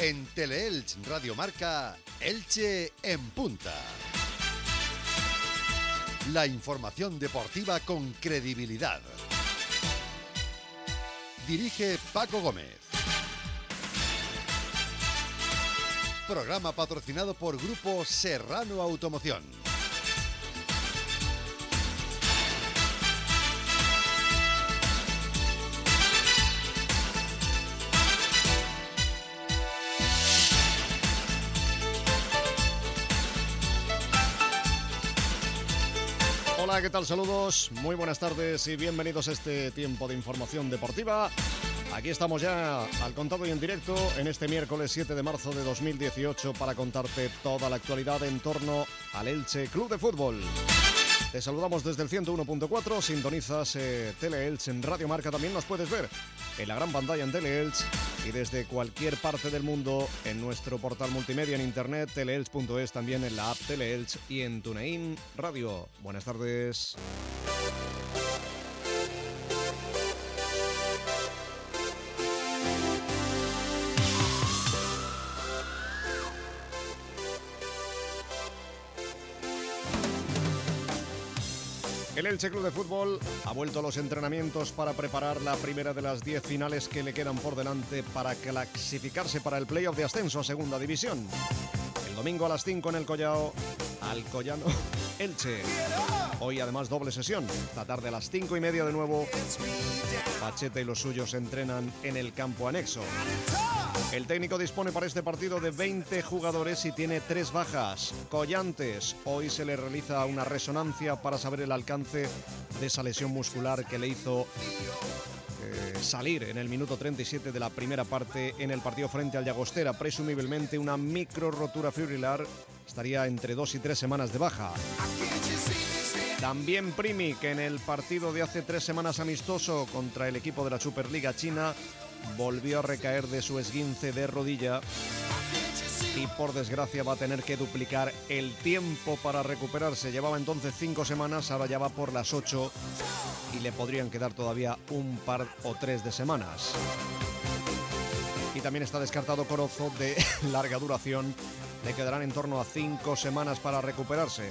En Teleelch Radio Marca, Elche en punta. La información deportiva con credibilidad. Dirige Paco Gómez. Programa patrocinado por Grupo Serrano Automoción. Hola, ¿qué tal? Saludos, muy buenas tardes y bienvenidos a este tiempo de información deportiva. Aquí estamos ya al contado y en directo en este miércoles 7 de marzo de 2018 para contarte toda la actualidad en torno al Elche Club de Fútbol. Te saludamos desde el 101.4, sintonizas Teleelch en Radio Marca, también nos puedes ver en la gran pantalla en Teleelch y desde cualquier parte del mundo en nuestro portal multimedia en internet teleelch.es, también en la app Teleelch y en TuneIn Radio. Buenas tardes. El Elche Club de Fútbol ha vuelto a los entrenamientos para preparar la primera de las 10 finales que le quedan por delante para clasificarse para el playoff de ascenso a Segunda División. El domingo a las 5 en el Collao, Alcoyano Elche. Hoy además doble sesión. La tarde a las 5:30 de nuevo, Pacheta y los suyos entrenan en el campo anexo. El técnico dispone para este partido de 20 jugadores y tiene 3 bajas. Collantes, hoy se le realiza una resonancia para saber el alcance de esa lesión muscular que le hizo salir en el minuto 37 de la primera parte en el partido frente al Llagostera. Presumiblemente una micro rotura fibrilar, estaría entre 2 y 3 semanas de baja. También Primi, que en el partido de hace 3 semanas amistoso contra el equipo de la Superliga China volvió a recaer de su esguince de rodilla y por desgracia va a tener que duplicar el tiempo para recuperarse. Llevaba entonces 5 semanas, ahora ya va por las 8 y le podrían quedar todavía un par o 3 de semanas. Y también está descartado Corozo, de larga duración, le quedarán en torno a 5 semanas para recuperarse.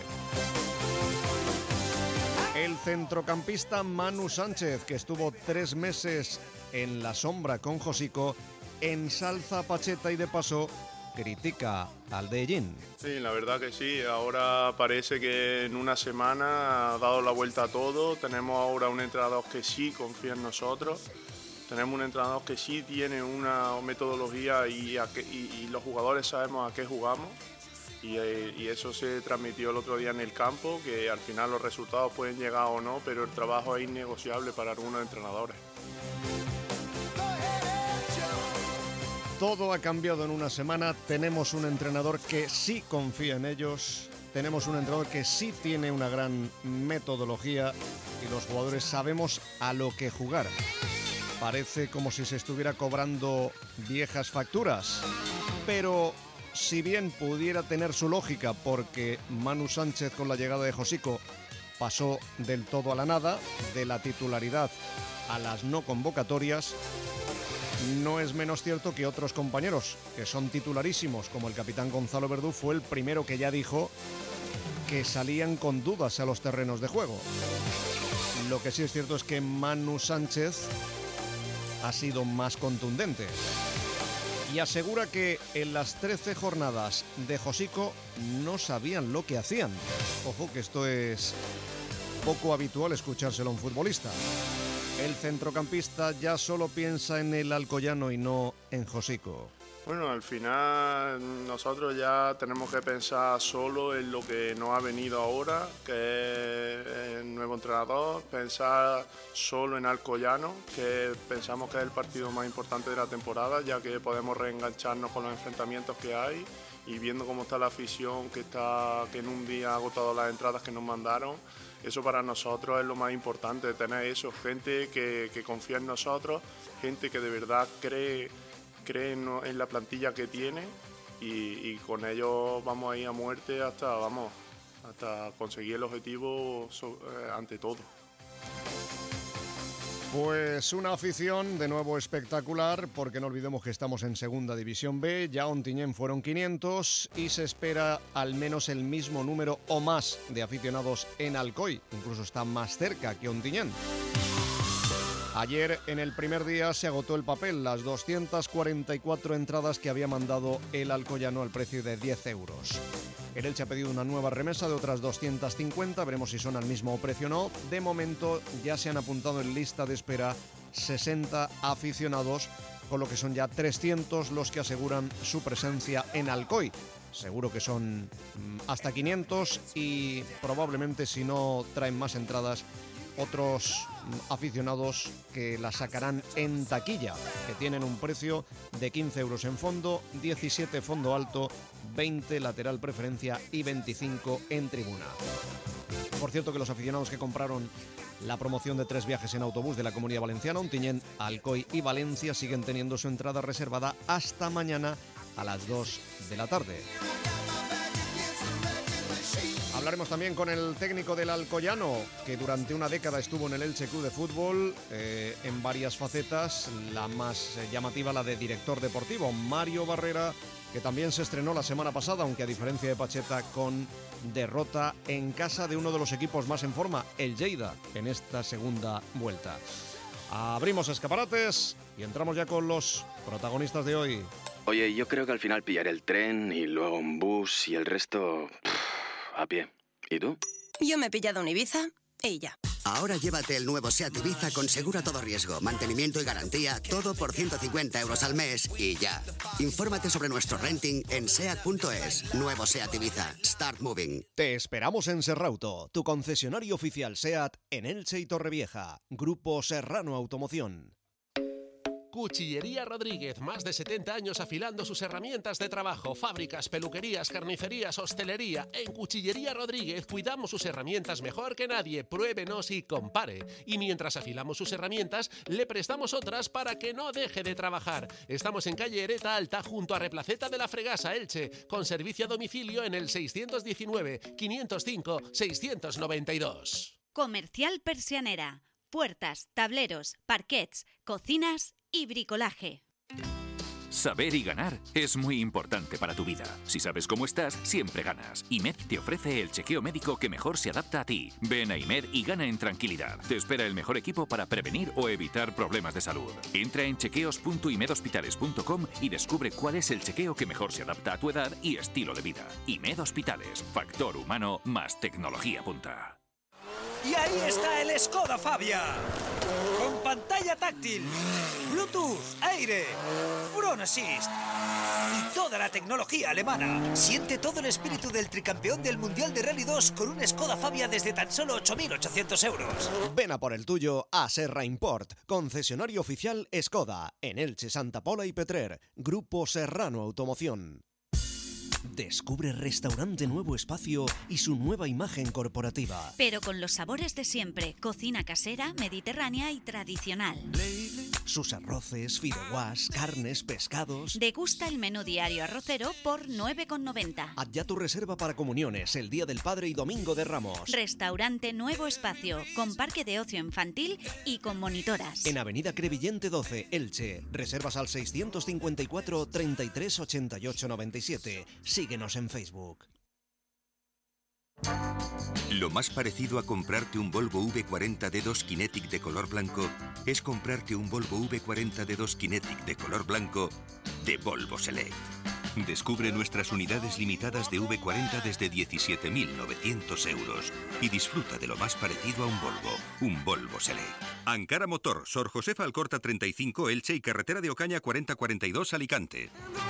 El centrocampista Manu Sánchez, que estuvo 3 meses en la sombra con Josico, ensalza a Pacheta y de paso critica al de Ellín. Sí, la verdad que sí. Ahora parece que en una semana ha dado la vuelta a todo. Tenemos ahora un entrenador que sí confía en nosotros. Tenemos un entrenador que sí tiene una metodología y los jugadores sabemos a qué jugamos. Y eso se transmitió el otro día en el campo, que al final los resultados pueden llegar o no, pero el trabajo es innegociable para algunos entrenadores. Todo ha cambiado en una semana. Tenemos un entrenador que sí confía en ellos. Tenemos un entrenador que sí tiene una gran metodología y los jugadores sabemos a lo que jugar. Parece como si se estuviera cobrando viejas facturas, pero si bien pudiera tener su lógica, porque Manu Sánchez con la llegada de Josico pasó del todo a la nada, de la titularidad a las no convocatorias, no es menos cierto que otros compañeros que son titularísimos, como el capitán Gonzalo Verdú, fue el primero que ya dijo que salían con dudas a los terrenos de juego. Lo que sí es cierto es que Manu Sánchez ha sido más contundente y asegura que en las 13 jornadas de Josico no sabían lo que hacían. Ojo que esto es poco habitual escuchárselo a un futbolista. El centrocampista ya solo piensa en el Alcoyano y no en Josico. Bueno, al final nosotros ya tenemos que pensar solo en lo que nos ha venido ahora, que es el nuevo entrenador, pensar solo en Alcoyano, que pensamos que es el partido más importante de la temporada, ya que podemos reengancharnos con los enfrentamientos que hay y viendo cómo está la afición que en un día ha agotado las entradas que nos mandaron. Eso para nosotros es lo más importante, tener eso, gente que confía en nosotros, gente que de verdad cree en la plantilla que tiene y con ellos vamos a ir a muerte hasta conseguir el objetivo ante todo. Pues una afición de nuevo espectacular, porque no olvidemos que estamos en Segunda División B, ya Ontinyent fueron 500 y se espera al menos el mismo número o más de aficionados en Alcoy, incluso está más cerca que Ontinyent. Ayer en el primer día se agotó el papel, las 244 entradas que había mandado el alcoyano al precio de 10 euros. El Elche ha pedido una nueva remesa de otras 250, veremos si son al mismo precio o no. De momento ya se han apuntado en lista de espera 60 aficionados, con lo que son ya 300 los que aseguran su presencia en Alcoy. Seguro que son hasta 500 y probablemente, si no traen más entradas, otros aficionados que la sacarán en taquilla, que tienen un precio de 15 euros en fondo, 17 fondo alto, 20 lateral preferencia y 25 en tribuna. Por cierto, que los aficionados que compraron la promoción de 3 viajes en autobús de la Comunidad Valenciana, Ontinyent, Alcoy y Valencia, siguen teniendo su entrada reservada hasta mañana a las 2 de la tarde. Hablaremos también con el técnico del Alcoyano, que durante una década estuvo en el Elche Club de Fútbol en varias facetas, la más llamativa la de director deportivo, Mario Barrera, que también se estrenó la semana pasada, aunque a diferencia de Pacheta, con derrota en casa de uno de los equipos más en forma, el Lleida, en esta segunda vuelta. Abrimos escaparates y entramos ya con los protagonistas de hoy. Oye, yo creo que al final pillaré el tren y luego un bus y el resto a pie. ¿Y tú? Yo me he pillado un Ibiza y ya. Ahora llévate el nuevo SEAT Ibiza con seguro a todo riesgo, mantenimiento y garantía, todo por 150 euros al mes y ya. Infórmate sobre nuestro renting en SEAT.es. Nuevo SEAT Ibiza. Start moving. Te esperamos en Serrauto, tu concesionario oficial SEAT en Elche y Torrevieja. Grupo Serrano Automoción. Cuchillería Rodríguez, más de 70 años afilando sus herramientas de trabajo, fábricas, peluquerías, carnicerías, hostelería. En Cuchillería Rodríguez cuidamos sus herramientas mejor que nadie. Pruébenos y compare. Y mientras afilamos sus herramientas, le prestamos otras para que no deje de trabajar. Estamos en calle Ereta Alta, junto a Replaceta de la Fregasa, Elche, con servicio a domicilio en el 619-505-692. Comercial Persianera. Puertas, tableros, parquets, cocinas y bricolaje. Saber y ganar es muy importante para tu vida. Si sabes cómo estás, siempre ganas. IMED te ofrece el chequeo médico que mejor se adapta a ti. Ven a IMED y gana en tranquilidad. Te espera el mejor equipo para prevenir o evitar problemas de salud. Entra en chequeos.imedhospitales.com y descubre cuál es el chequeo que mejor se adapta a tu edad y estilo de vida. IMED Hospitales. Factor humano más tecnología punta. Y ahí está el Skoda Fabia, con pantalla táctil, Bluetooth, aire, Front Assist y toda la tecnología alemana. Siente todo el espíritu del tricampeón del Mundial de Rally 2 con un Skoda Fabia desde tan solo 8.800 euros. Ven a por el tuyo a Serra Import, concesionario oficial Skoda, en Elche, Santa Pola y Petrer, Grupo Serrano Automoción. Descubre Restaurante Nuevo Espacio y su nueva imagen corporativa. Pero con los sabores de siempre, cocina casera, mediterránea y tradicional. Sus arroces, fideuás, carnes, pescados. Degusta el menú diario arrocero por 9,90. Haz ya tu reserva para comuniones, el Día del Padre y Domingo de Ramos. Restaurante Nuevo Espacio, con parque de ocio infantil y con monitoras. En Avenida Crevillente 12, Elche. Reservas al 654 33 88 97. Síguenos en Facebook. Lo más parecido a comprarte un Volvo V40 D2 Kinetic de color blanco es comprarte un Volvo V40 D2 Kinetic de color blanco de Volvo Select. Descubre nuestras unidades limitadas de V40 desde 17.900 euros y disfruta de lo más parecido a un Volvo Select. Ankara Motor, Sor Josefa Alcorta 35, Elche y carretera de Ocaña 4042, Alicante.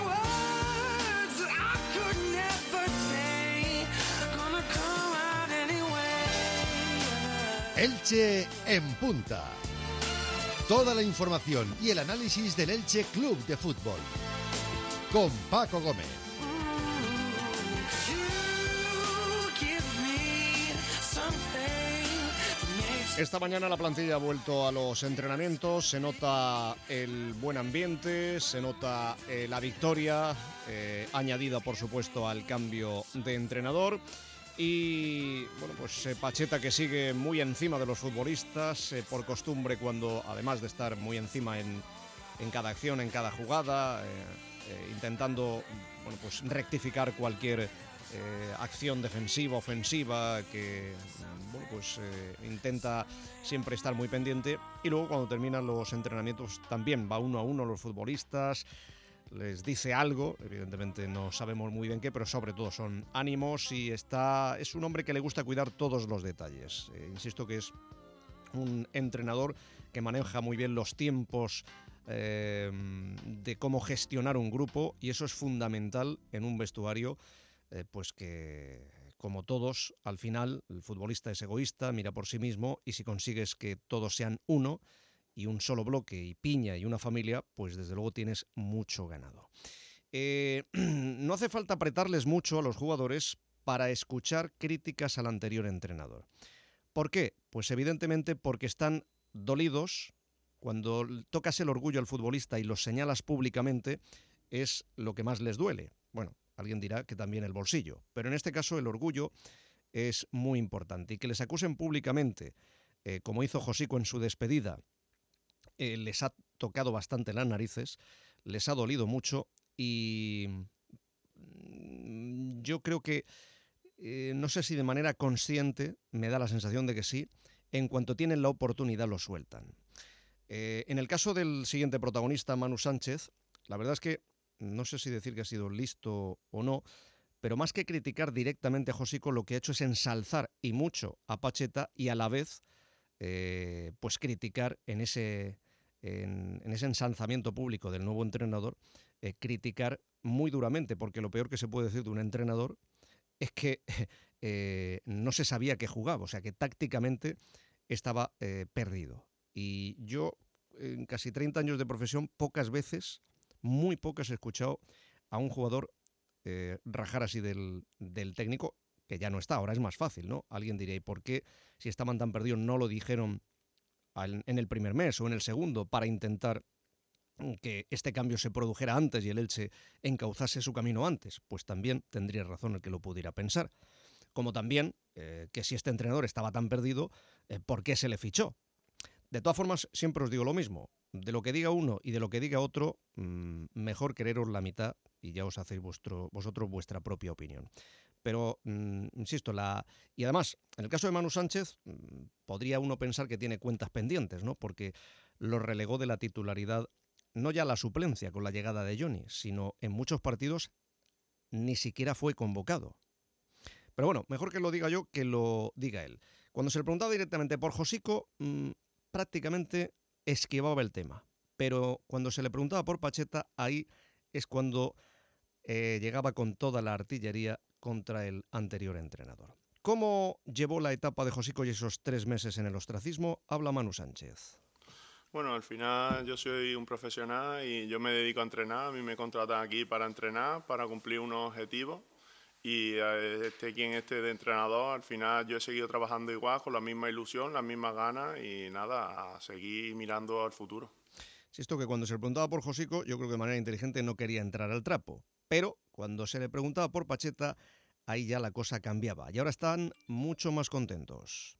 Elche en punta. Toda la información y el análisis del Elche Club de Fútbol. Con Paco Gómez. Esta mañana la plantilla ha vuelto a los entrenamientos, se nota el buen ambiente, se nota la victoria, añadida por supuesto al cambio de entrenador. Y bueno, pues Pacheta, que sigue muy encima de los futbolistas, por costumbre, cuando además de estar muy encima en cada acción, en cada jugada, intentando, bueno, pues rectificar cualquier acción defensiva, ofensiva, que bueno, pues intenta siempre estar muy pendiente. Y luego, cuando terminan los entrenamientos, también va uno a uno los futbolistas, les dice algo, evidentemente no sabemos muy bien qué, pero sobre todo son ánimos, y es un hombre que le gusta cuidar todos los detalles. Insisto que es un entrenador que maneja muy bien los tiempos de cómo gestionar un grupo, y eso es fundamental en un vestuario, pues que, como todos, al final el futbolista es egoísta, mira por sí mismo, y si consigues que todos sean uno y un solo bloque y piña y una familia, pues desde luego tienes mucho ganado. No hace falta apretarles mucho a los jugadores para escuchar críticas al anterior entrenador. ¿Por qué? Pues evidentemente porque están dolidos. Cuando tocas el orgullo al futbolista y los señalas públicamente, es lo que más les duele. Bueno, alguien dirá que también el bolsillo, pero en este caso el orgullo es muy importante, y que les acusen públicamente, como hizo Josico en su despedida, les ha tocado bastante las narices, les ha dolido mucho, y yo creo que, no sé si de manera consciente, me da la sensación de que sí, en cuanto tienen la oportunidad lo sueltan. En el caso del siguiente protagonista, Manu Sánchez, la verdad es que no sé si decir que ha sido listo o no, pero más que criticar directamente a Josico, lo que ha hecho es ensalzar y mucho a Pacheta, y a la vez pues criticar en ese ensalzamiento público del nuevo entrenador, criticar muy duramente, porque lo peor que se puede decir de un entrenador es que no se sabía que jugaba, o sea que tácticamente estaba perdido. Y yo, en casi 30 años de profesión, pocas veces, muy pocas, he escuchado a un jugador rajar así del técnico, que ya no está, ahora es más fácil, ¿no? Alguien diría, ¿y por qué, si estaban tan perdidos, no lo dijeron en el primer mes o en el segundo, para intentar que este cambio se produjera antes y el Elche encauzase su camino antes? Pues también tendría razón el que lo pudiera pensar. Como también que si este entrenador estaba tan perdido, ¿por qué se le fichó? De todas formas, siempre os digo lo mismo. De lo que diga uno y de lo que diga otro, mejor quereros la mitad, y ya os hacéis vosotros vuestra propia opinión. Pero, insisto, y además, en el caso de Manu Sánchez, podría uno pensar que tiene cuentas pendientes, ¿no? Porque lo relegó de la titularidad, no ya la suplencia con la llegada de Johnny, sino en muchos partidos ni siquiera fue convocado. Pero bueno, mejor que lo diga yo que lo diga él. Cuando se le preguntaba directamente por Josico, prácticamente esquivaba el tema. Pero cuando se le preguntaba por Pacheta, ahí es cuando llegaba con toda la artillería contra el anterior entrenador. ¿Cómo llevó la etapa de Josico y esos 3 meses en el ostracismo? Habla Manu Sánchez. Bueno, al final yo soy un profesional y yo me dedico a entrenar. A mí me contratan aquí para entrenar, para cumplir unos objetivos. Y quien esté de entrenador, al final yo he seguido trabajando igual, con la misma ilusión, las mismas ganas, y nada, a seguir mirando al futuro. Insisto que cuando se le preguntaba por Josico, yo creo que de manera inteligente no quería entrar al trapo. Pero cuando se le preguntaba por Pacheta, ahí ya la cosa cambiaba. Y ahora están mucho más contentos.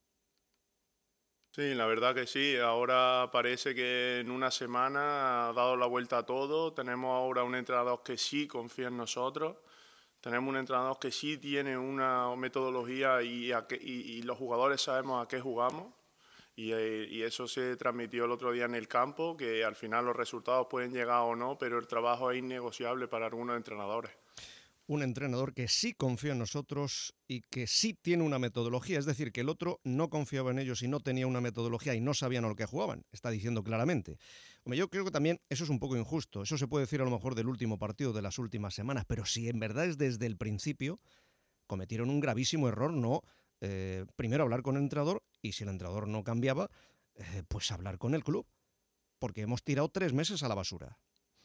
Sí, la verdad que sí. Ahora parece que en una semana ha dado la vuelta a todo. Tenemos ahora un entrenador que sí confía en nosotros. Tenemos un entrenador que sí tiene una metodología y los jugadores sabemos a qué jugamos. Y eso se transmitió el otro día en el campo, que al final los resultados pueden llegar o no, pero el trabajo es innegociable para algunos entrenadores. Un entrenador que sí confía en nosotros y que sí tiene una metodología, es decir, que el otro no confiaba en ellos y no tenía una metodología y no sabían a lo que jugaban, está diciendo claramente. Hombre, yo creo que también eso es un poco injusto, eso se puede decir a lo mejor del último partido de las últimas semanas, pero si en verdad es desde el principio, cometieron un gravísimo error, no primero hablar con el entrenador, y si el entrenador no cambiaba, pues hablar con el club, porque hemos tirado 3 meses a la basura.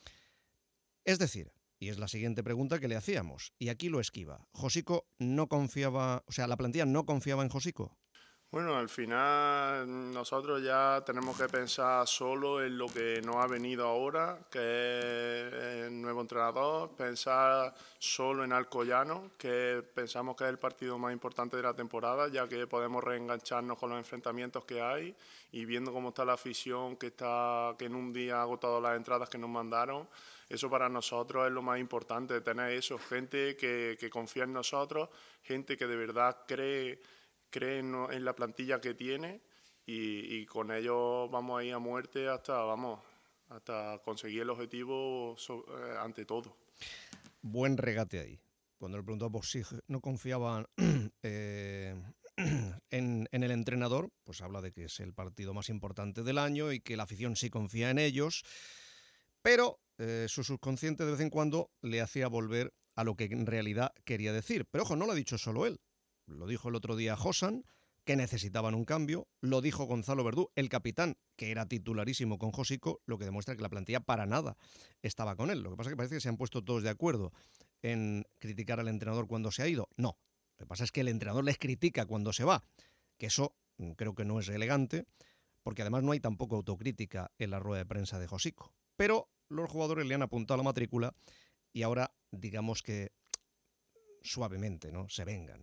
Es decir, y es la siguiente pregunta que le hacíamos, y aquí lo esquiva, ¿Josico no confiaba, o sea, la plantilla no confiaba en Josico? Bueno, al final nosotros ya tenemos que pensar solo en lo que nos ha venido ahora, que es el nuevo entrenador, pensar solo en Alcoyano, que pensamos que es el partido más importante de la temporada, ya que podemos reengancharnos con los enfrentamientos que hay y viendo cómo está la afición que en un día ha agotado las entradas que nos mandaron. Eso para nosotros es lo más importante, tener eso, gente que confía en nosotros, gente que de verdad cree en la plantilla que tiene y con ellos vamos a ir a muerte hasta conseguir el objetivo ante todo. Buen regate ahí. Cuando le preguntaba por si no confiaban en el entrenador, pues habla de que es el partido más importante del año y que la afición sí confía en ellos, pero su subconsciente de vez en cuando le hacía volver a lo que en realidad quería decir. Pero ojo, no lo ha dicho solo él. Lo dijo el otro día Josan, que necesitaban un cambio. Lo dijo Gonzalo Verdú, el capitán, que era titularísimo con Josico, lo que demuestra que la plantilla para nada estaba con él. Lo que pasa es que parece que se han puesto todos de acuerdo en criticar al entrenador cuando se ha ido. No, lo que pasa es que el entrenador les critica cuando se va, que eso creo que no es elegante, porque además no hay tampoco autocrítica en la rueda de prensa de Josico. Pero los jugadores le han apuntado la matrícula y ahora, digamos que suavemente, ¿no?, se vengan.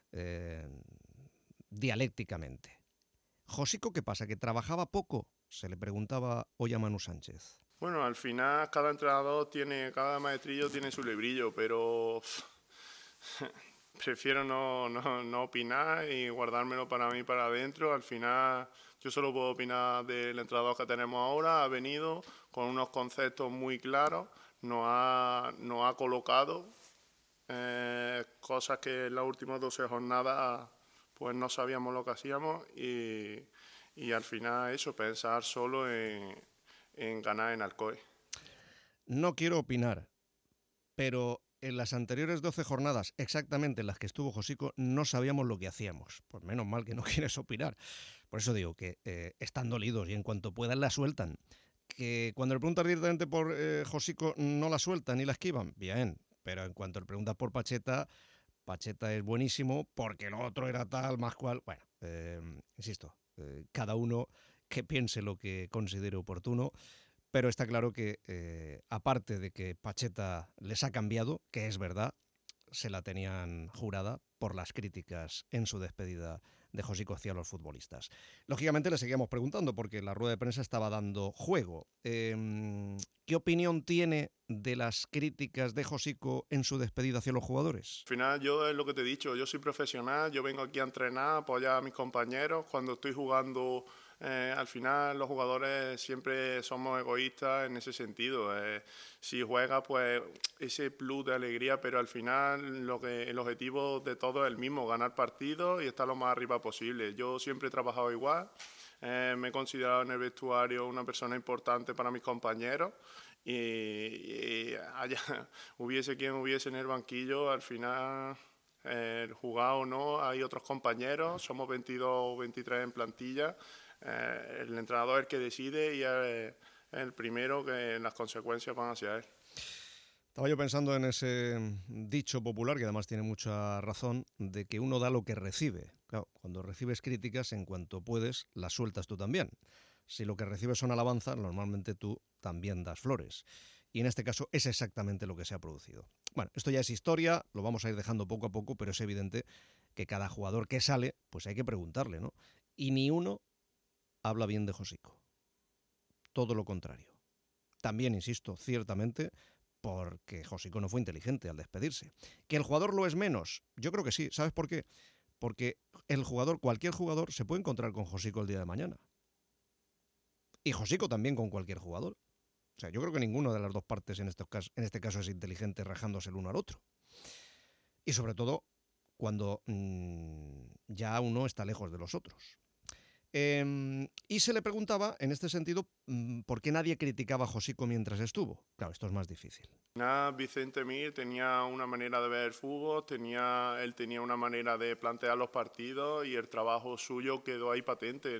Dialécticamente. Josico, ¿qué pasa? ¿Que trabajaba poco? Se le preguntaba hoy a Manu Sánchez. Bueno, al final cada entrenador cada maestrillo tiene su librillo, pero prefiero no opinar y guardármelo para mí para adentro. Al final yo solo puedo opinar del entrenador que tenemos ahora. Ha venido con unos conceptos muy claros, nos ha colocado cosas que en las últimas 12 jornadas pues no sabíamos lo que hacíamos y al final eso, pensar solo en ganar en Alcoy. No quiero opinar, pero en las anteriores 12 jornadas, exactamente en las que estuvo Josico, no sabíamos lo que hacíamos. Pues menos mal que no quieres opinar. Por eso digo que están dolidos y en cuanto puedan la sueltan. Que cuando le preguntas directamente por Josico no la sueltan ni la esquivan, bien. Pero en cuanto le preguntas por Pacheta, Pacheta es buenísimo porque lo otro era tal, más cual. Bueno, insisto, cada uno que piense lo que considere oportuno, pero está claro que aparte de que Pacheta les ha cambiado, que es verdad, se la tenían jurada por las críticas en su despedida de Josico hacia los futbolistas. Lógicamente le seguíamos preguntando porque la rueda de prensa estaba dando juego. ¿Qué opinión tiene de las críticas de Josico en su despedida hacia los jugadores? Al final yo es lo que te he dicho, yo soy profesional, yo vengo aquí a entrenar, a apoyar a mis compañeros. Cuando estoy jugando, al final los jugadores siempre somos egoístas en ese sentido. Si juega, pues ese plus de alegría, pero al final el objetivo de todo es el mismo, ganar partidos y estar lo más arriba posible. Yo siempre he trabajado igual, me he considerado en el vestuario una persona importante para mis compañeros y hubiese quien hubiese en el banquillo, al final jugar o no, hay otros compañeros, somos 22 o 23 en plantilla, el entrenador es el que decide y es el primero que las consecuencias van hacia él. Estaba yo pensando en ese dicho popular, que además tiene mucha razón, de que uno da lo que recibe. Claro, cuando recibes críticas, en cuanto puedes, las sueltas tú también. Si lo que recibes son alabanzas, normalmente tú también das flores. Y en este caso es exactamente lo que se ha producido. Bueno, esto ya es historia, lo vamos a ir dejando poco a poco, pero es evidente que cada jugador que sale, pues hay que preguntarle, ¿no? Y ni uno habla bien de Josico. Todo lo contrario. También, insisto, ciertamente, porque Josico no fue inteligente al despedirse. ¿Que el jugador lo es menos? Yo creo que sí. ¿Sabes por qué? Porque cualquier jugador se puede encontrar con Josico el día de mañana. Y Josico también con cualquier jugador. O sea, yo creo que ninguna de las dos partes en este caso es inteligente rajándose el uno al otro. Y sobre todo cuando ya uno está lejos de los otros. Y se le preguntaba, en este sentido, por qué nadie criticaba a Josico mientras estuvo. Claro, esto es más difícil. Vicente Mir tenía una manera de ver el fútbol, él tenía una manera de plantear los partidos y el trabajo suyo quedó ahí patente.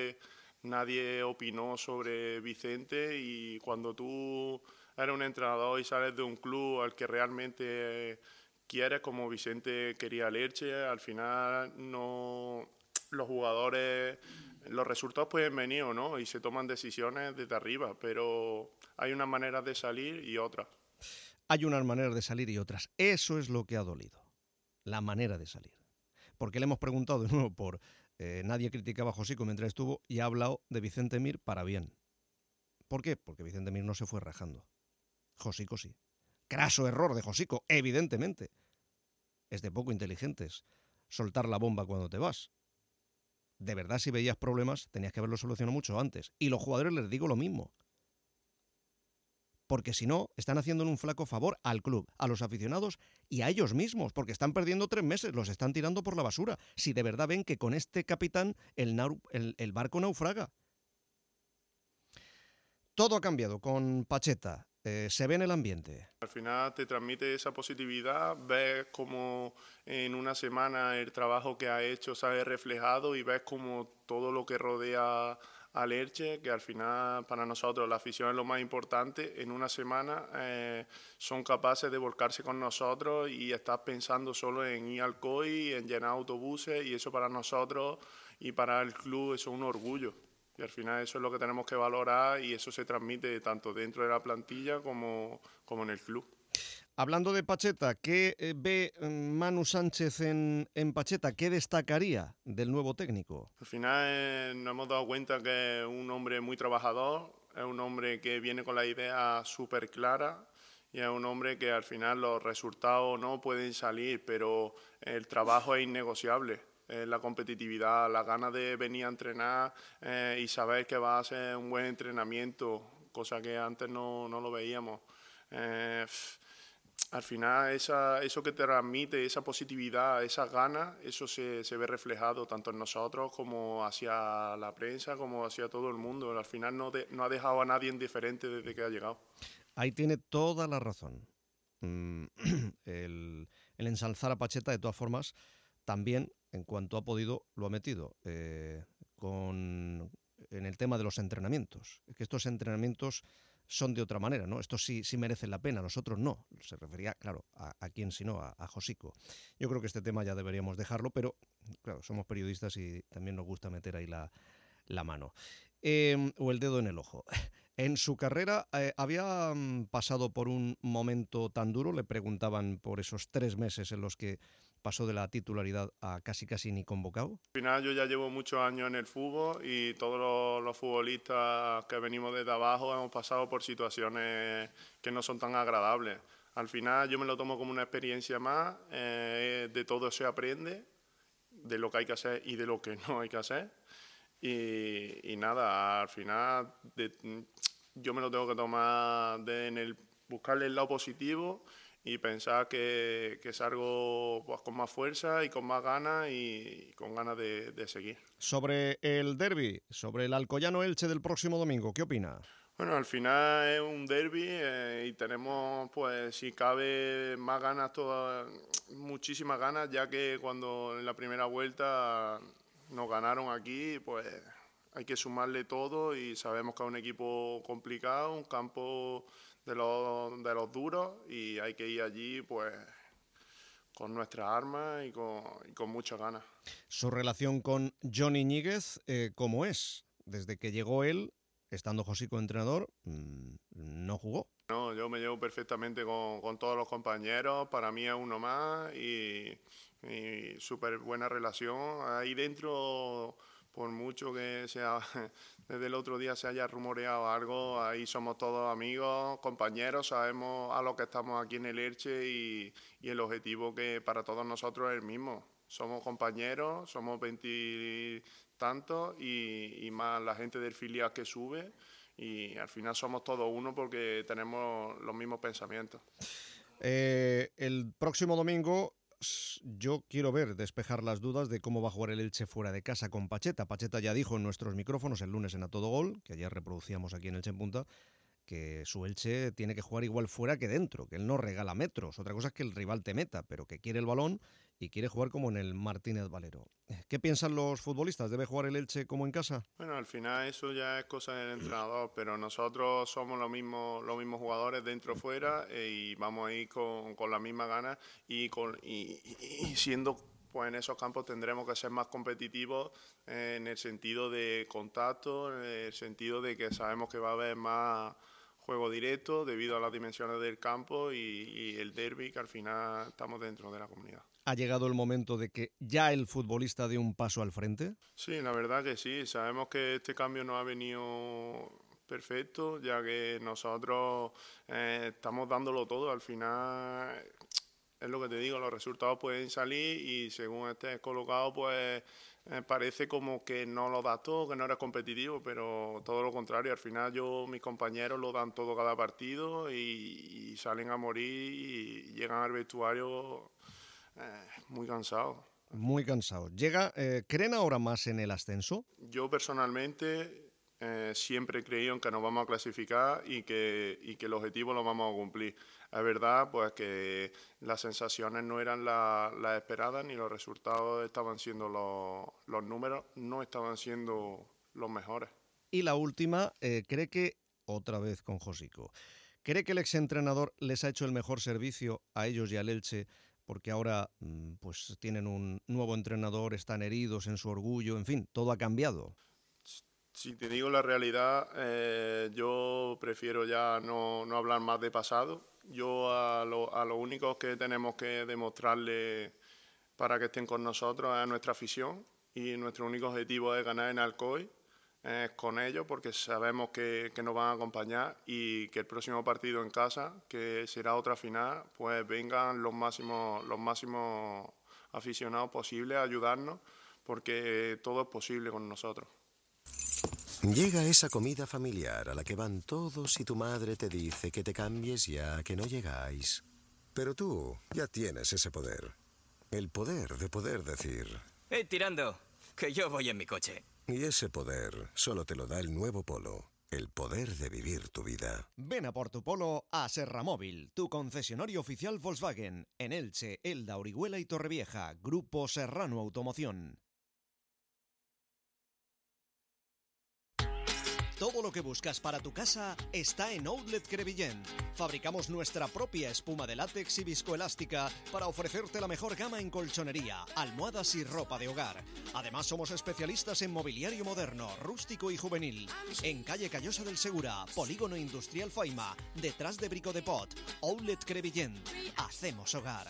Nadie opinó sobre Vicente y cuando tú eres un entrenador y sales de un club al que realmente quieres, como Vicente quería al Elche, al final los jugadores, los resultados pueden venir o no y se toman decisiones desde arriba, pero hay unas maneras de salir y otras. Hay unas maneras de salir y otras. Eso es lo que ha dolido, la manera de salir. Porque le hemos preguntado de nuevo por nadie criticaba a Josico mientras estuvo y ha hablado de Vicente Mir para bien. ¿Por qué? Porque Vicente Mir no se fue rajando. Josico sí. Craso error de Josico, evidentemente. Es de poco inteligentes soltar la bomba cuando te vas. De verdad, si veías problemas, tenías que haberlo solucionado mucho antes. Y los jugadores les digo lo mismo. Porque si no, están haciendo un flaco favor al club, a los aficionados y a ellos mismos, porque están perdiendo 3 meses, los están tirando por la basura. Si de verdad ven que con este capitán el barco naufraga. Todo ha cambiado con Pacheta. Se ve en el ambiente. Al final te transmite esa positividad, ves como en una semana el trabajo que ha hecho se ha reflejado y ves como todo lo que rodea al Elche, que al final para nosotros la afición es lo más importante, en una semana son capaces de volcarse con nosotros y estar pensando solo en ir al COI, en llenar autobuses, y eso para nosotros y para el club eso es un orgullo. Y al final eso es lo que tenemos que valorar y eso se transmite tanto dentro de la plantilla como en el club. Hablando de Pacheta, ¿qué ve Manu Sánchez en Pacheta? ¿Qué destacaría del nuevo técnico? Al final nos hemos dado cuenta que es un hombre muy trabajador, es un hombre que viene con la idea súper clara y es un hombre que al final los resultados no pueden salir, pero el trabajo es innegociable. La competitividad, la ganas de venir a entrenar y saber que va a ser un buen entrenamiento, cosa que antes no lo veíamos. Al final eso que te transmite, esa positividad, esas ganas, eso se ve reflejado tanto en nosotros como hacia la prensa, como hacia todo el mundo. Al final no ha dejado a nadie indiferente desde que ha llegado. Ahí tiene toda la razón. El ensalzar a Pacheta, de todas formas, también, en cuanto ha podido, lo ha metido en el tema de los entrenamientos. Que estos entrenamientos son de otra manera, ¿no? Estos sí merecen la pena, los otros no. Se refería, claro, ¿a quién sino? A Josico. Yo creo que este tema ya deberíamos dejarlo, pero, claro, somos periodistas y también nos gusta meter ahí la mano. O el dedo en el ojo. En su carrera había pasado por un momento tan duro, le preguntaban por esos 3 meses en los que pasó de la titularidad a casi ni convocado. Al final yo ya llevo muchos años en el fútbol y todos los futbolistas que venimos desde abajo hemos pasado por situaciones que no son tan agradables. Al final yo me lo tomo como una experiencia más, de todo se aprende, de lo que hay que hacer y de lo que no hay que hacer. Y nada, al final yo me lo tengo que tomar buscarle el lado positivo y pensar que es algo pues, con más fuerza y con más ganas y con ganas de seguir. Sobre el derbi, sobre el Alcoyano Elche del próximo domingo, ¿qué opina? Bueno, al final es un derbi y tenemos, pues, si cabe, más ganas, muchísimas ganas, ya que cuando en la primera vuelta nos ganaron aquí, pues hay que sumarle todo y sabemos que es un equipo complicado, un campo de los duros y hay que ir allí pues con nuestras armas y con muchas ganas. Su relación con Johnny Ñíguez, ¿cómo es? Desde que llegó él, estando Josico entrenador, no jugó. No, yo me llevo perfectamente con todos los compañeros, para mí es uno más y súper buena relación. Ahí dentro, por mucho que sea desde el otro día se haya rumoreado algo, ahí somos todos amigos, compañeros, sabemos a lo que estamos aquí en el Elche y el objetivo que para todos nosotros es el mismo. Somos compañeros, somos 20 y tantos y más la gente del filial que sube y al final somos todos uno porque tenemos los mismos pensamientos. El próximo domingo yo quiero despejar las dudas de cómo va a jugar el Elche fuera de casa con Pacheta. Pacheta ya dijo en nuestros micrófonos el lunes en A Todo Gol, que ayer reproducíamos aquí en Elche en Punta, que su Elche tiene que jugar igual fuera que dentro, que él no regala metros. Otra cosa es que el rival te meta, pero que quiere el balón y quiere jugar como en el Martínez Valero. ¿Qué piensan los futbolistas? ¿Debe jugar el Elche como en casa? Bueno, al final eso ya es cosa del entrenador, pero nosotros somos los mismos jugadores dentro o fuera y vamos a ir con la misma gana y siendo pues en esos campos tendremos que ser más competitivos en el sentido de contacto, en el sentido de que sabemos que va a haber más juego directo debido a las dimensiones del campo y el derbi, que al final estamos dentro de la comunidad. ¿Ha llegado el momento de que ya el futbolista dé un paso al frente? Sí, la verdad que sí. Sabemos que este cambio no ha venido perfecto, ya que nosotros estamos dándolo todo. Al final, es lo que te digo, los resultados pueden salir y según estés colocado, pues parece como que no lo das todo, que no eres competitivo, pero todo lo contrario. Al final mis compañeros lo dan todo cada partido y salen a morir y llegan al vestuario muy cansados. Muy cansados. ¿Creen ahora más en el ascenso? Yo personalmente siempre he creído en que nos vamos a clasificar y que el objetivo lo vamos a cumplir. Es verdad pues que las sensaciones no eran las esperadas ni los resultados estaban siendo los números no estaban siendo los mejores. Y la última, ¿cree que, otra vez con Josico, cree que el exentrenador les ha hecho el mejor servicio a ellos y al Elche porque ahora pues tienen un nuevo entrenador, están heridos en su orgullo, en fin, todo ha cambiado? Si te digo la realidad, yo prefiero ya no hablar más de pasado. Yo a lo único que tenemos que demostrarle para que estén con nosotros es a nuestra afición y nuestro único objetivo es ganar en Alcoy con ellos porque sabemos que nos van a acompañar y que el próximo partido en casa, que será otra final, pues vengan los máximos aficionados posibles a ayudarnos porque todo es posible con nosotros. Llega esa comida familiar a la que van todos y tu madre te dice que te cambies ya, que no llegáis. Pero tú ya tienes ese poder. El poder de poder decir... tirando, que yo voy en mi coche. Y ese poder solo te lo da el nuevo Polo. El poder de vivir tu vida. Ven a por tu Polo a Serramóvil, tu concesionario oficial Volkswagen. En Elche, Elda, Orihuela y Torrevieja. Grupo Serrano Automoción. Todo lo que buscas para tu casa está en Outlet Crevillent. Fabricamos nuestra propia espuma de látex y viscoelástica para ofrecerte la mejor gama en colchonería, almohadas y ropa de hogar. Además, somos especialistas en mobiliario moderno, rústico y juvenil. En calle Callosa del Segura, Polígono Industrial Faima, detrás de Brico de Pot. Outlet Crevillent. Hacemos hogar.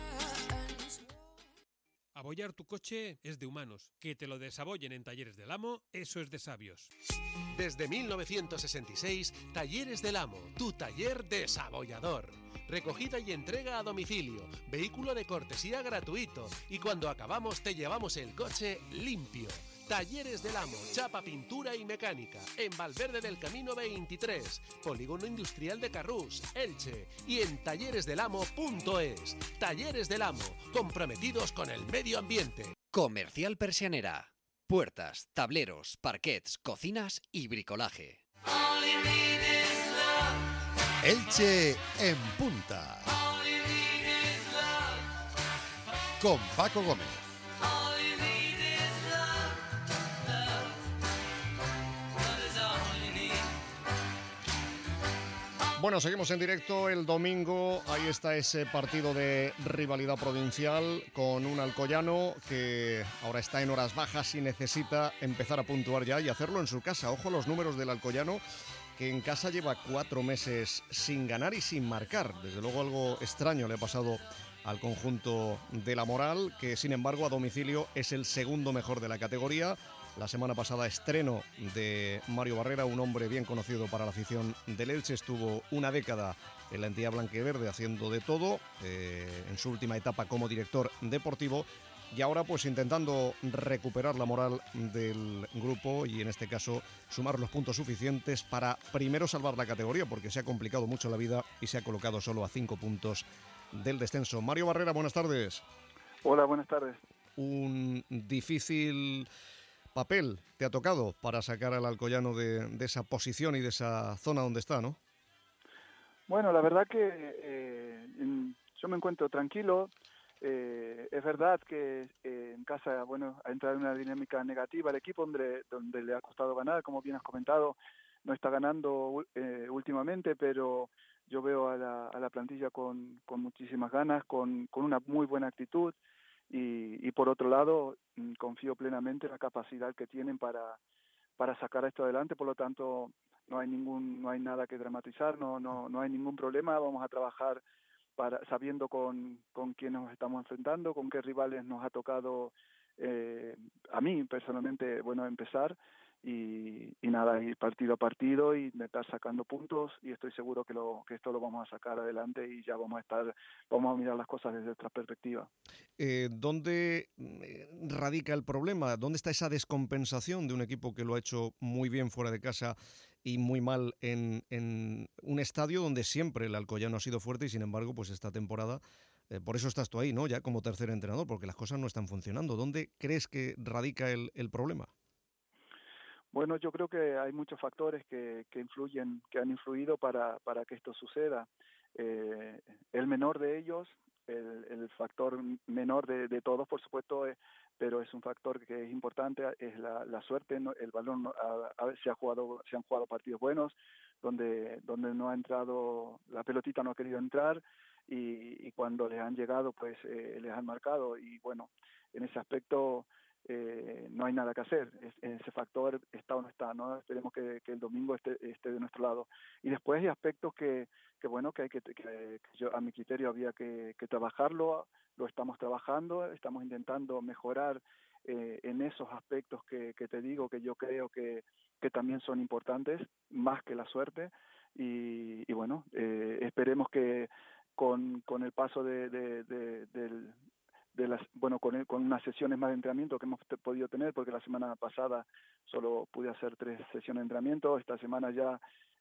Abollar tu coche es de humanos. Que te lo desabollen en Talleres del Amo, eso es de sabios. Desde 1966, Talleres del Amo, tu taller desabollador. Recogida y entrega a domicilio, vehículo de cortesía gratuito y cuando acabamos te llevamos el coche limpio. Talleres del Amo, chapa, pintura y mecánica, en Valverde del Camino 23, Polígono Industrial de Carrús, Elche, y en talleresdelamo.es. Talleres del Amo, comprometidos con el medio ambiente. Comercial Persianera. Puertas, tableros, parquets, cocinas y bricolaje. Elche en punta. Con Paco Gómez. Bueno, seguimos en directo el domingo. Ahí está ese partido de rivalidad provincial con un alcoyano que ahora está en horas bajas y necesita empezar a puntuar ya y hacerlo en su casa. Ojo a los números del alcoyano, que en casa lleva 4 meses sin ganar y sin marcar. Desde luego algo extraño le ha pasado al conjunto de La Moral, que sin embargo a domicilio es el segundo mejor de la categoría. La semana pasada estreno de Mario Barrera, un hombre bien conocido para la afición del Elche. Estuvo una década en la entidad blanquiverde haciendo de todo, en su última etapa como director deportivo, y ahora pues intentando recuperar la moral del grupo y en este caso sumar los puntos suficientes para primero salvar la categoría, porque se ha complicado mucho la vida y se ha colocado solo a 5 puntos del descenso. Mario Barrera, buenas tardes. Hola, buenas tardes. Un difícil papel te ha tocado para sacar al alcoyano de esa posición y de esa zona donde está, ¿no? Bueno, la verdad que yo me encuentro tranquilo. Es verdad que en casa, bueno, ha entrado en una dinámica negativa el equipo donde le ha costado ganar, como bien has comentado, no está ganando últimamente, pero yo veo a la plantilla con muchísimas ganas, con una muy buena actitud y por otro lado confío plenamente en la capacidad que tienen para sacar esto adelante. Por lo tanto, no hay nada que dramatizar, no hay ningún problema. Vamos a trabajar sabiendo con quién nos estamos enfrentando, con qué rivales nos ha tocado a mí personalmente, empezar y nada, ir partido a partido y estar sacando puntos, y estoy seguro que esto lo vamos a sacar adelante y ya vamos a mirar las cosas desde otra perspectiva. ¿Dónde radica el problema? ¿Dónde está esa descompensación de un equipo que lo ha hecho muy bien fuera de casa y muy mal en un estadio donde siempre el Alcoyano ha sido fuerte y sin embargo pues esta temporada, por eso estás tú ahí, ¿no? Ya como tercer entrenador, porque las cosas no están funcionando. ¿Dónde crees que radica el problema? Bueno, yo creo que hay muchos factores que han influido para que esto suceda. El menor de ellos, el factor menor de todos, por supuesto, pero es un factor que es importante, es la suerte. El balón, a veces se han jugado partidos buenos, donde no ha entrado, la pelotita no ha querido entrar, y cuando les han llegado, pues les han marcado. Y bueno, en ese aspecto no hay nada que hacer. Ese factor está o no está, ¿no? Esperemos que el domingo esté de nuestro lado. Y después hay aspectos que hay que yo, a mi criterio, había que trabajarlo. Lo estamos trabajando, estamos intentando mejorar en esos aspectos que te digo, que yo creo que también son importantes, más que la suerte. Y bueno, esperemos que con el paso con unas sesiones más de entrenamiento que hemos podido tener, porque la semana pasada solo pude hacer 3 sesiones de entrenamiento. Esta semana ya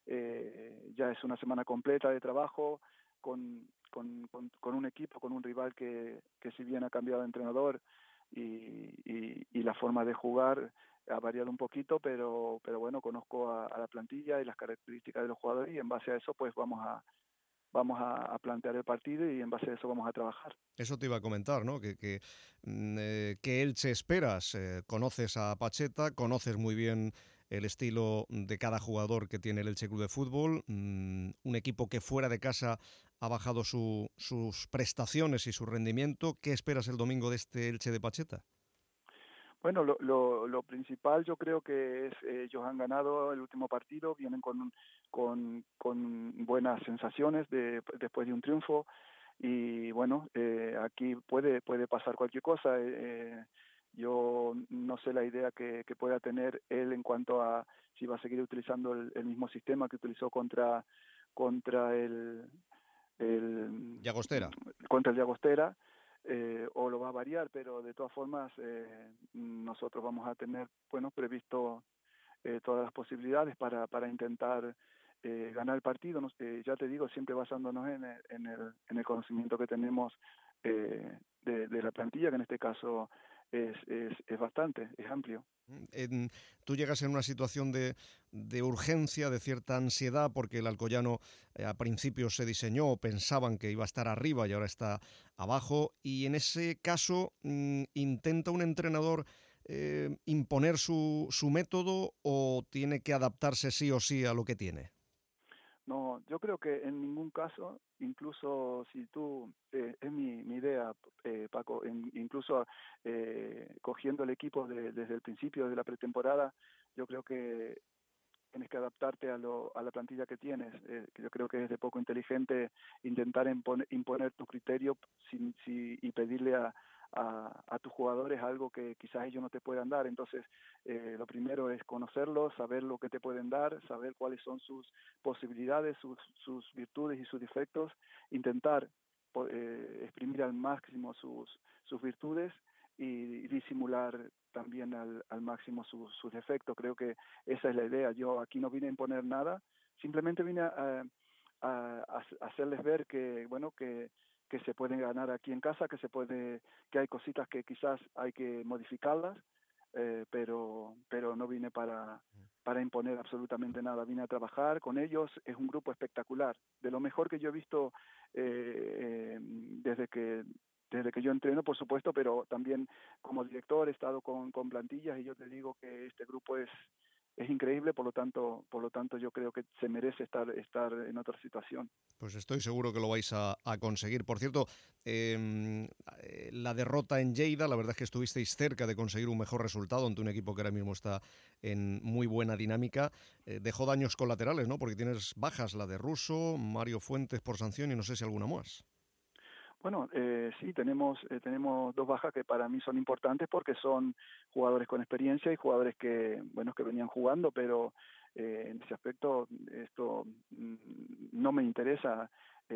es una semana completa de trabajo con un equipo, con un rival que si bien ha cambiado de entrenador y la forma de jugar ha variado un poquito, pero bueno, conozco a la plantilla y las características de los jugadores, y en base a eso pues vamos a plantear el partido y en base a eso vamos a trabajar. Eso te iba a comentar, ¿no? ¿Qué Elche esperas? Conoces a Pacheta, conoces muy bien el estilo de cada jugador que tiene el Elche Club de Fútbol, un equipo que fuera de casa ha bajado sus prestaciones y su rendimiento. ¿Qué esperas el domingo de este Elche de Pacheta? Bueno, lo principal yo creo que es ellos han ganado el último partido, vienen con buenas sensaciones después de un triunfo, y bueno, aquí puede pasar cualquier cosa. Yo no sé la idea que pueda tener él en cuanto a si va a seguir utilizando el mismo sistema que utilizó contra el Llagostera. Contra el Llagostera. O lo va a variar, pero de todas formas nosotros vamos a tener previsto todas las posibilidades para intentar ganar el partido. Ya te digo, siempre basándonos en el conocimiento que tenemos de la plantilla, que en este caso es bastante, es amplio. Tú llegas en una situación de urgencia, de cierta ansiedad, porque el Alcoyano a principios se diseñó, pensaban que iba a estar arriba y ahora está abajo, y en ese caso ¿intenta un entrenador imponer su método o tiene que adaptarse sí o sí a lo que tiene? No, yo creo que en ningún caso, incluso si tú, es mi idea, Paco, incluso cogiendo el equipo desde el principio de la pretemporada, yo creo que tienes que adaptarte a la plantilla que tienes. Yo creo que es de poco inteligente intentar imponer tu criterio y pedirle a tus jugadores algo que quizás ellos no te puedan dar. Entonces, lo primero es conocerlos, saber lo que te pueden dar, saber cuáles son sus posibilidades, sus virtudes y sus defectos, intentar exprimir al máximo sus virtudes y disimular también al máximo sus defectos. Creo que esa es la idea. Yo aquí no vine a imponer nada, simplemente vine a hacerles ver que se pueden ganar aquí en casa, que hay cositas que quizás hay que modificarlas, pero no vine para imponer absolutamente nada. Vine a trabajar con ellos. Es un grupo espectacular, de lo mejor que yo he visto desde que yo entreno, por supuesto, pero también como director he estado con plantillas, y yo te digo que este grupo es es increíble, por lo tanto yo creo que se merece estar en otra situación. Pues estoy seguro que lo vais a conseguir. Por cierto, la derrota en Lleida, la verdad es que estuvisteis cerca de conseguir un mejor resultado ante un equipo que ahora mismo está en muy buena dinámica. Dejó daños colaterales, ¿no? Porque tienes bajas, la de Russo, Mario Fuentes por sanción y no sé si alguna más. Bueno, sí, tenemos 2 bajas que para mí son importantes porque son jugadores con experiencia y jugadores que venían jugando, pero en ese aspecto esto no me interesa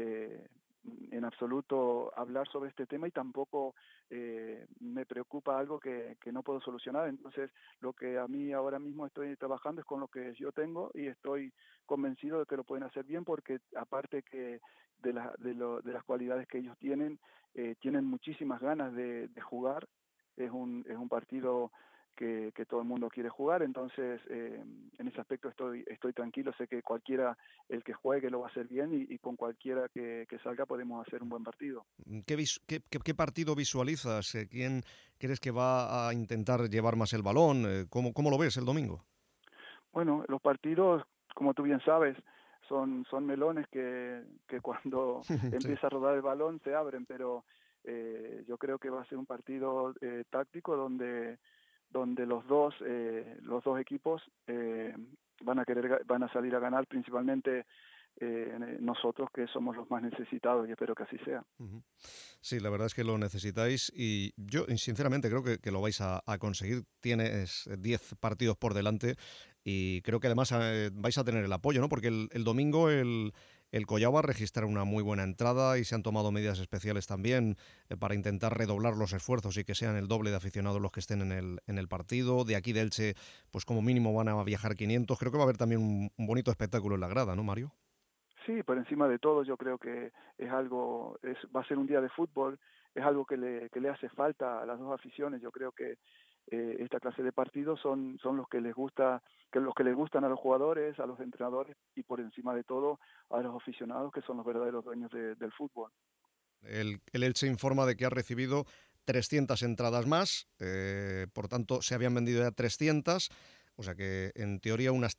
en absoluto hablar sobre este tema y tampoco me preocupa algo que no puedo solucionar. Entonces, lo que a mí ahora mismo estoy trabajando es con lo que yo tengo y estoy convencido de que lo pueden hacer bien porque aparte que de las cualidades que ellos tienen muchísimas ganas de jugar. Es un partido que todo el mundo quiere jugar, entonces en ese aspecto estoy tranquilo, sé que cualquiera, el que juegue lo va a hacer bien y con cualquiera que salga podemos hacer un buen partido. ¿Qué partido visualizas? ¿Quién crees que va a intentar llevar más el balón? ¿Cómo lo ves el domingo? Bueno, los partidos, como tú bien sabes, son melones que cuando empieza a rodar el balón se abren, pero yo creo que va a ser un partido táctico donde los dos equipos van a salir a ganar, principalmente nosotros que somos los más necesitados, y espero que así sea. Sí, la verdad es que lo necesitáis y yo sinceramente creo que lo vais a conseguir. Tienes 10 partidos por delante y creo que además vais a tener el apoyo, ¿no? Porque el domingo el Collao va a registrar una muy buena entrada y se han tomado medidas especiales también para intentar redoblar los esfuerzos y que sean el doble de aficionados los que estén en el partido. De aquí de Elche, pues como mínimo van a viajar 500. Creo que va a haber también un bonito espectáculo en la grada, ¿no, Mario? Sí, por encima de todo yo creo que va a ser un día de fútbol, es algo que le hace falta a las dos aficiones. Yo creo que esta clase de partidos son los que les gustan a los jugadores, a los entrenadores y por encima de todo a los aficionados, que son los verdaderos dueños del fútbol. El Elche informa de que ha recibido 300 entradas más, por tanto se habían vendido ya 300, o sea que en teoría unas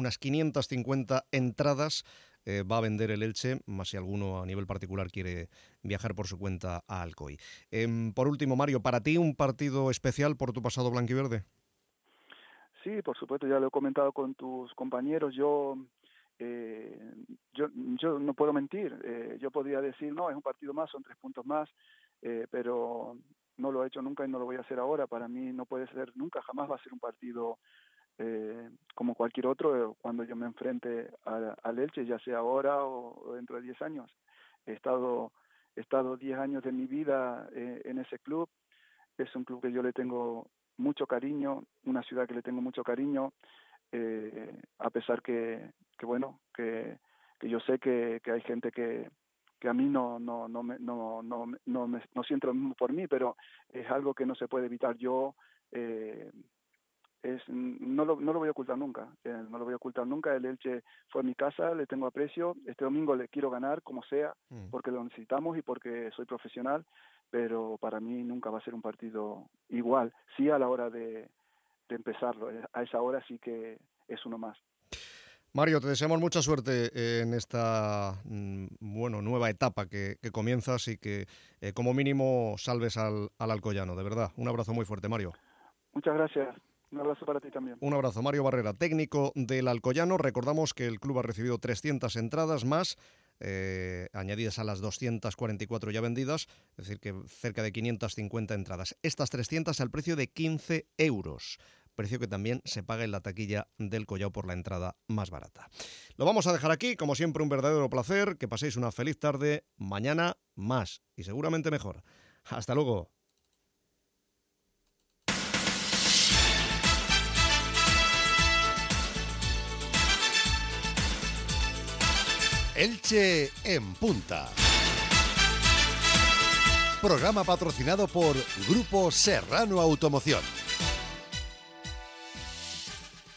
550 entradas va a vender el Elche, más si alguno a nivel particular quiere viajar por su cuenta a Alcoy. Por último, Mario, ¿para ti un partido especial por tu pasado blanquiverde? Sí, por supuesto, ya lo he comentado con tus compañeros. Yo no puedo mentir. Yo podría decir, no, es un partido más, son 3 puntos más, pero no lo he hecho nunca y no lo voy a hacer ahora. Para mí no puede ser nunca, jamás va a ser un partido como cualquier otro cuando yo me enfrente al Elche, ya sea ahora o dentro de 10 años. He estado 10 años de mi vida en ese club. Es un club que yo le tengo mucho cariño, una ciudad que le tengo mucho cariño, a pesar que yo sé que hay gente que a mí no siente lo mismo por mí, pero es algo que no se puede evitar. Yo no lo voy a ocultar nunca, El Elche fue mi casa, le tengo aprecio. Este domingo le quiero ganar como sea, porque lo necesitamos y porque soy profesional, pero para mí nunca va a ser un partido igual. Sí, a la hora de empezarlo, a esa hora sí que es uno más. Mario, te deseamos mucha suerte en esta nueva etapa que comienzas y que como mínimo salves al alcoyano, de verdad. Un abrazo muy fuerte, Mario. Muchas gracias. Un abrazo para ti también. Un abrazo, Mario Barrera, técnico del Alcoyano. Recordamos que el club ha recibido 300 entradas más, añadidas a las 244 ya vendidas, es decir, que cerca de 550 entradas. Estas 300 al precio de 15 euros, precio que también se paga en la taquilla del Collao por la entrada más barata. Lo vamos a dejar aquí, como siempre un verdadero placer, que paséis una feliz tarde, mañana más y seguramente mejor. Hasta luego. Elche en Punta. Programa patrocinado por Grupo Serrano Automoción.